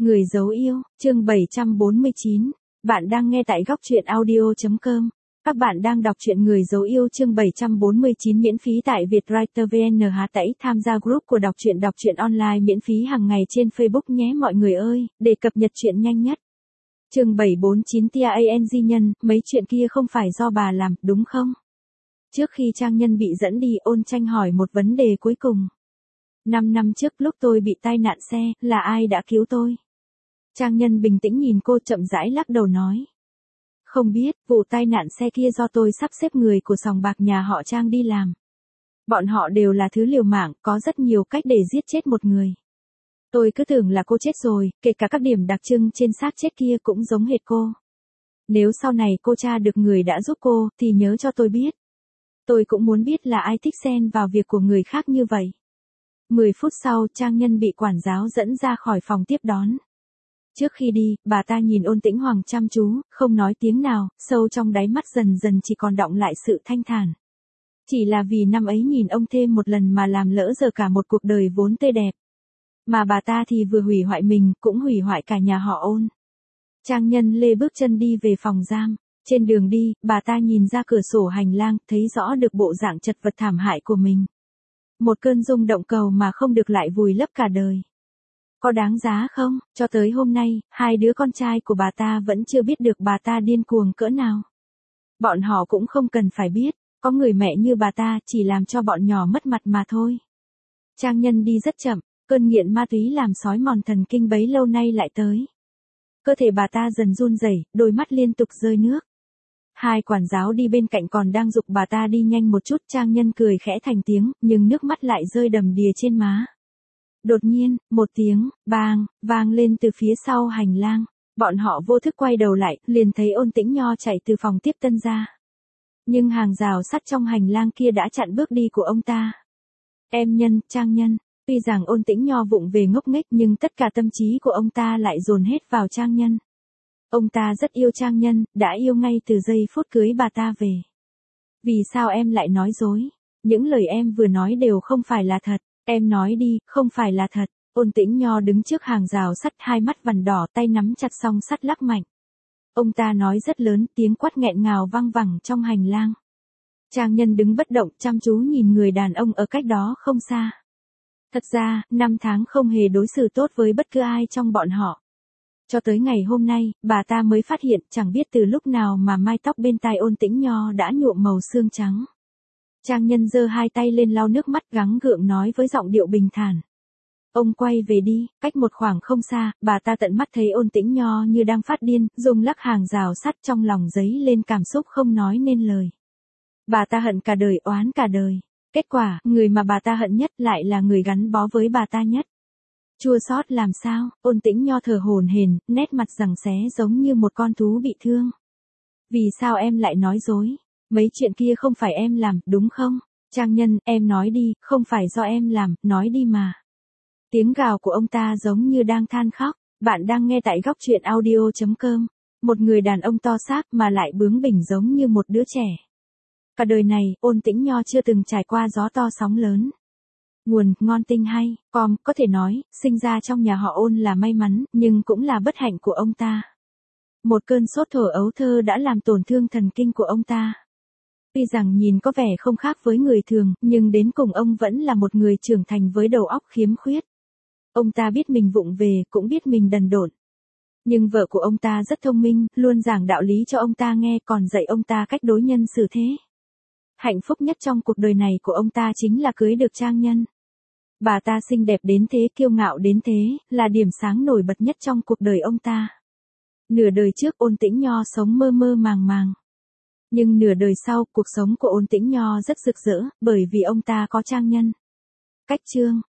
Người dấu yêu, chương 749. Bạn đang nghe tại góc truyện audio.com. Các bạn đang đọc truyện Người dấu yêu chương 749 miễn phí tại Vietwriter VN. Hãy tham gia group của đọc truyện online miễn phí hàng ngày trên Facebook nhé mọi người ơi, để cập nhật truyện nhanh nhất. Chương 749 Tia Ang Nhân, mấy chuyện kia không phải do bà làm, đúng không? Trước khi Trang Nhân bị dẫn đi, Ôn Tranh hỏi một vấn đề cuối cùng. 5 năm trước lúc tôi bị tai nạn xe, là ai đã cứu tôi? Trang Nhân bình tĩnh nhìn cô, chậm rãi lắc đầu nói. Không biết, vụ tai nạn xe kia do tôi sắp xếp người của sòng bạc nhà họ Trang đi làm. Bọn họ đều là thứ liều mạng, có rất nhiều cách để giết chết một người. Tôi cứ tưởng là cô chết rồi, kể cả các điểm đặc trưng trên xác chết kia cũng giống hệt cô. Nếu sau này cô tra được người đã giúp cô, thì nhớ cho tôi biết. Tôi cũng muốn biết là ai thích xen vào việc của người khác như vậy. 10 phút sau, Trang Nhân bị quản giáo dẫn ra khỏi phòng tiếp đón. Trước khi đi, bà ta nhìn Ôn Tĩnh Hoàng chăm chú, không nói tiếng nào, sâu trong đáy mắt dần dần chỉ còn đọng lại sự thanh thản. Chỉ là vì năm ấy nhìn ông thêm một lần mà làm lỡ giờ cả một cuộc đời vốn tươi đẹp. Mà bà ta thì vừa hủy hoại mình, cũng hủy hoại cả nhà họ Ôn. Trang Nhân lê bước chân đi về phòng giam. Trên đường đi, bà ta nhìn ra cửa sổ hành lang, thấy rõ được bộ dạng chật vật thảm hại của mình. Một cơn rung động cầu mà không được lại vùi lấp cả đời. Có đáng giá không? Cho tới hôm nay, hai đứa con trai của bà ta vẫn chưa biết được bà ta điên cuồng cỡ nào. Bọn họ cũng không cần phải biết, có người mẹ như bà ta chỉ làm cho bọn nhỏ mất mặt mà thôi. Trang Nhân đi rất chậm, cơn nghiện ma túy làm xói mòn thần kinh bấy lâu nay lại tới. Cơ thể bà ta dần run rẩy, đôi mắt liên tục rơi nước. Hai quản giáo đi bên cạnh còn đang giục bà ta đi nhanh một chút. Trang Nhân cười khẽ thành tiếng, nhưng nước mắt lại rơi đầm đìa trên má. Đột nhiên, một tiếng bang vang lên từ phía sau hành lang. Bọn họ vô thức quay đầu lại, liền thấy Ôn Tĩnh Nho chạy từ phòng tiếp tân ra. Nhưng hàng rào sắt trong hành lang kia đã chặn bước đi của ông ta. Em Nhân, Trang Nhân. Tuy rằng Ôn Tĩnh Nho vụng về ngốc nghếch nhưng tất cả tâm trí của ông ta lại dồn hết vào Trang Nhân. Ông ta rất yêu Trang Nhân, đã yêu ngay từ giây phút cưới bà ta về. Vì sao em lại nói dối? Những lời em vừa nói đều không phải là thật. Em nói đi, không phải là thật. Ôn Tĩnh Nho đứng trước hàng rào sắt, hai mắt vằn đỏ, tay nắm chặt song sắt lắc mạnh. Ông ta nói rất lớn, tiếng quát nghẹn ngào vang vẳng trong hành lang. Trang Nhân đứng bất động, chăm chú nhìn người đàn ông ở cách đó không xa. Thật ra, 5 tháng không hề đối xử tốt với bất cứ ai trong bọn họ. Cho tới ngày hôm nay, bà ta mới phát hiện chẳng biết từ lúc nào mà mái tóc bên tai Ôn Tĩnh Nho đã nhuộm màu xương trắng. Trang Nhân giơ hai tay lên lau nước mắt, gắng gượng nói với giọng điệu bình thản. Ông quay về đi. Cách một khoảng không xa, bà ta tận mắt thấy Ôn Tĩnh Nho như đang phát điên, rung lắc hàng rào sắt, trong lòng dấy lên cảm xúc không nói nên lời. Bà ta hận cả đời, oán cả đời. Kết quả, người mà bà ta hận nhất lại là người gắn bó với bà ta nhất. Chua xót làm sao? Ôn Tĩnh Nho thở hổn hển, nét mặt giằng xé giống như một con thú bị thương. Vì sao em lại nói dối? Mấy chuyện kia không phải em làm, đúng không? Trang Nhân, em nói đi, không phải do em làm, nói đi mà. Tiếng gào của ông ta giống như đang than khóc. Bạn đang nghe tại góc truyện audio.com. Một người đàn ông to xác mà lại bướng bỉnh giống như một đứa trẻ. Cả đời này, Ôn Tĩnh Nho chưa từng trải qua gió to sóng lớn. Nguồn, ngon tinh hay, có thể nói, sinh ra trong nhà họ Ôn là may mắn, nhưng cũng là bất hạnh của ông ta. Một cơn sốt thổ ấu thơ đã làm tổn thương thần kinh của ông ta. Tuy rằng nhìn có vẻ không khác với người thường, nhưng đến cùng ông vẫn là một người trưởng thành với đầu óc khiếm khuyết. Ông ta biết mình vụng về, cũng biết mình đần độn. Nhưng vợ của ông ta rất thông minh, luôn giảng đạo lý cho ông ta nghe, còn dạy ông ta cách đối nhân xử thế. Hạnh phúc nhất trong cuộc đời này của ông ta chính là cưới được Trang Nhân. Bà ta xinh đẹp đến thế, kiêu ngạo đến thế, là điểm sáng nổi bật nhất trong cuộc đời ông ta. Nửa đời trước Ôn Tĩnh Nho sống mơ mơ màng màng. Nhưng nửa đời sau, cuộc sống của Ôn Tĩnh Nho rất rực rỡ, bởi vì ông ta có Trang Nhân. Cách chương